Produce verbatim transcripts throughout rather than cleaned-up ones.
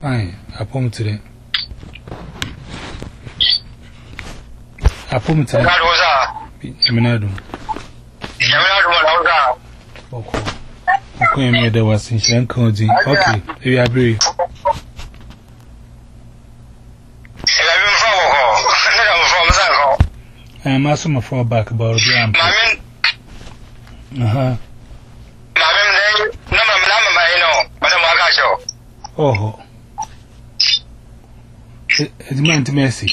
Aye, I pom today. I pom today. Minado. Okay. Okay, me there was in Shankoji. Okay, we agree. I am also my fall back about the amp. Uh-huh. Oh, it's meant to mercy.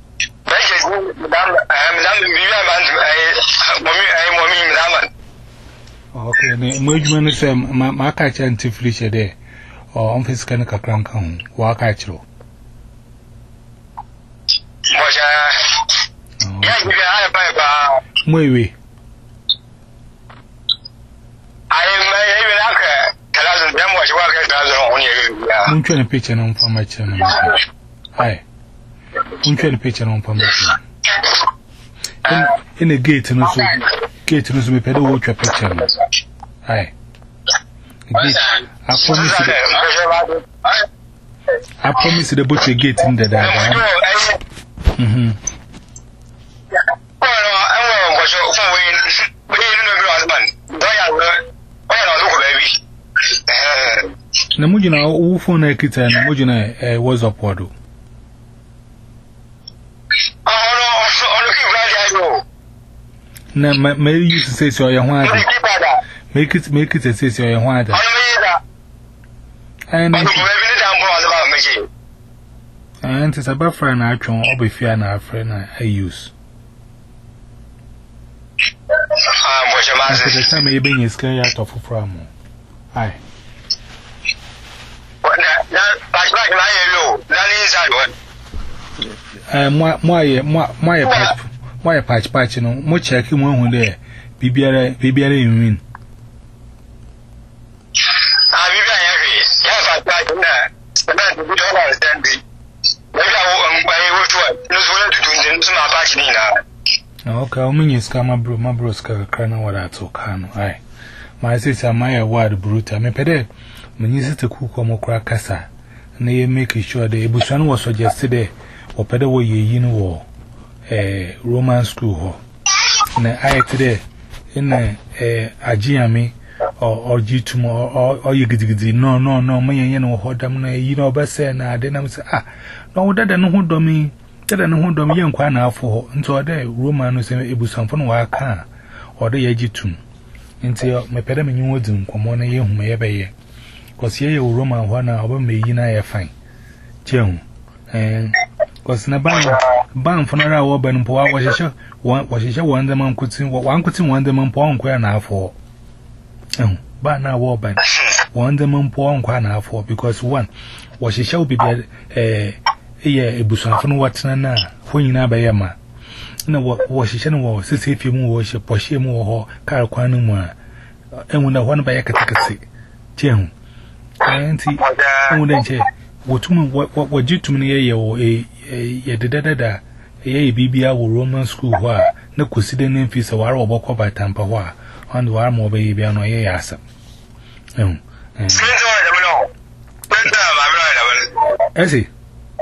Okay, the movement is my catcher and Tiflisha there, or on his canical crank home, walk at you. Maybe I'm trying to picture on for my channel. Hi, I'm trying to picture on for my channel. In the gate, and also gate, and also we pedal watch your picture. Hi, I promise you, I promise you the butcher gate in the dad. Hmm. Namujina, who phone a kitten, Namujina was upward. No, may you say so, your one. Make it, make it a say so, your one. And and it's about for an action, or be fair and our friend I use. After the time I bring his carry out of a from. Aye. Uh, my, my, my, my patch patch, you know, much check him one there. Be better, be better in win. Okay, I mean, you scam my bro, my bro's crying what I took. Aye. My sister, my word brute. I mean, pede, when you sit to cook or more crackasa, and they make sure the Busan was suggested there, or pede way you know, a Roman school. And I today in a Ajiami or Jitum or you get it. No, no, no, me, you know, what I'm you know, but say, and I didn't say, ah, no, that I know who do me, that I know who do me, young quana for, and so there, Roman was able some fun where I can, or the Yajitum. Until my pedam in wooden, come on a young may be. Cause ye Roman one hour may you know fine. Jim, and cause na ban, ban for an hour, but poor was a show, one was a show one the man could see what one could see one the man poor and now for. Oh, but now war ban one the man poor and for because one was a show be a a busan from what's na when you know by Emma. No, what was she was, since if you worship, or she more, car quanum, and when I want by a catechism. Jim, auntie, and then say, what would you to me or a a da a B B I Roman school, where no consider name fees or our walk by Tampa, where on the arm of baby and a yassa. Oh, Ezzy.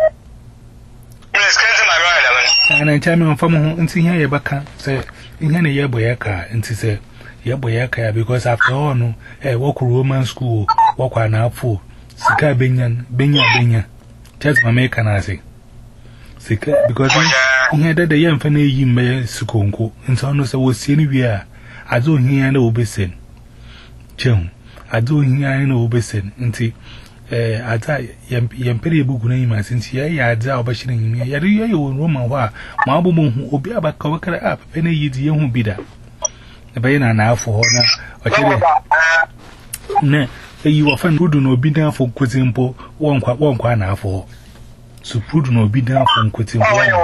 And I tell me from home and see here, Baka say, in any yaboyaka, and to say, yaboyaka, because after all, no, a walk Roman school, walk on our fool, Sika Binyan, Binya Binya, just my make and I say, Sika, because he had the young fanny you may sukunko, and so on as I was seeing we are. I do hear and obey Chum, I do hear and obey and see. Eh, I die, yam pretty book name, since ye are bashing me. Yadu, you Roman wa, Mabu, who be about cover up, penny ye young bidder. The bayana now for honor, or nay, you often would no be down for Quizimpo, one quite one quite now for. So, put no be down from Quizimpo.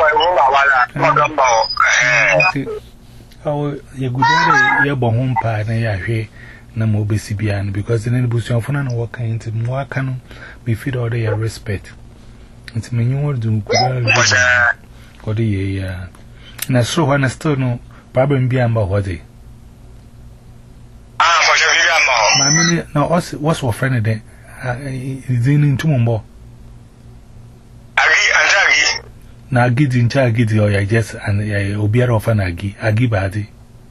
Oh, you good day, your bon pad, and ya here. Na mo be sibian because the name bush of an walk into more canon be feed all their respect. It's me you want to go the year. And I saw one still no problem be about what they. Ah, my minute now, what's your friend then? Is in into Mumbo. na gidi ncha gidi or ya just and ya obiara of an agi agi badi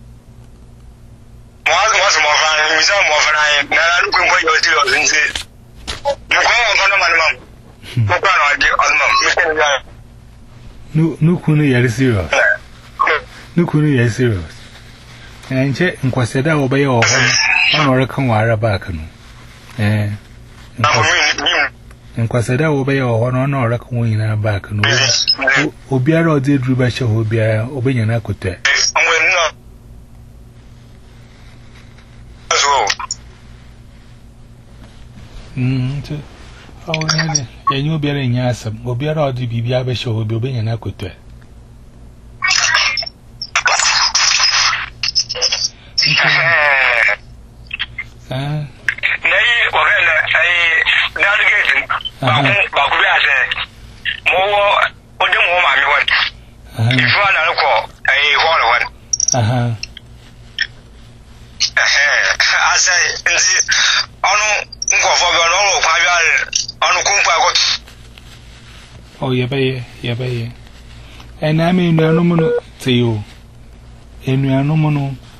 was was more fun mi so more fun I na lu kun ko yo ti o nzi mo ko ko no man mam mo ko no agi on mam mi se ya nu nu kunu ya serious nu kunu ya serious enche nkwaseda obaye o ho na ore kan wara back no eh nkwaseda obaye o ho na ore kan wo nyina back no obiara o de duru ba she ho obiara obenya na kotwa Mm, so, oh, yeah, you be in Yassam, or be out the Bibia show will be obeying an equity. Ah, nay, or I navigating Bakuya said, more or the more I want. If one I call a one. Uh huh. I say, in the honor. Oh, yeah, bay, yeah, bay. And I mean, no mono to you. And we are no mono,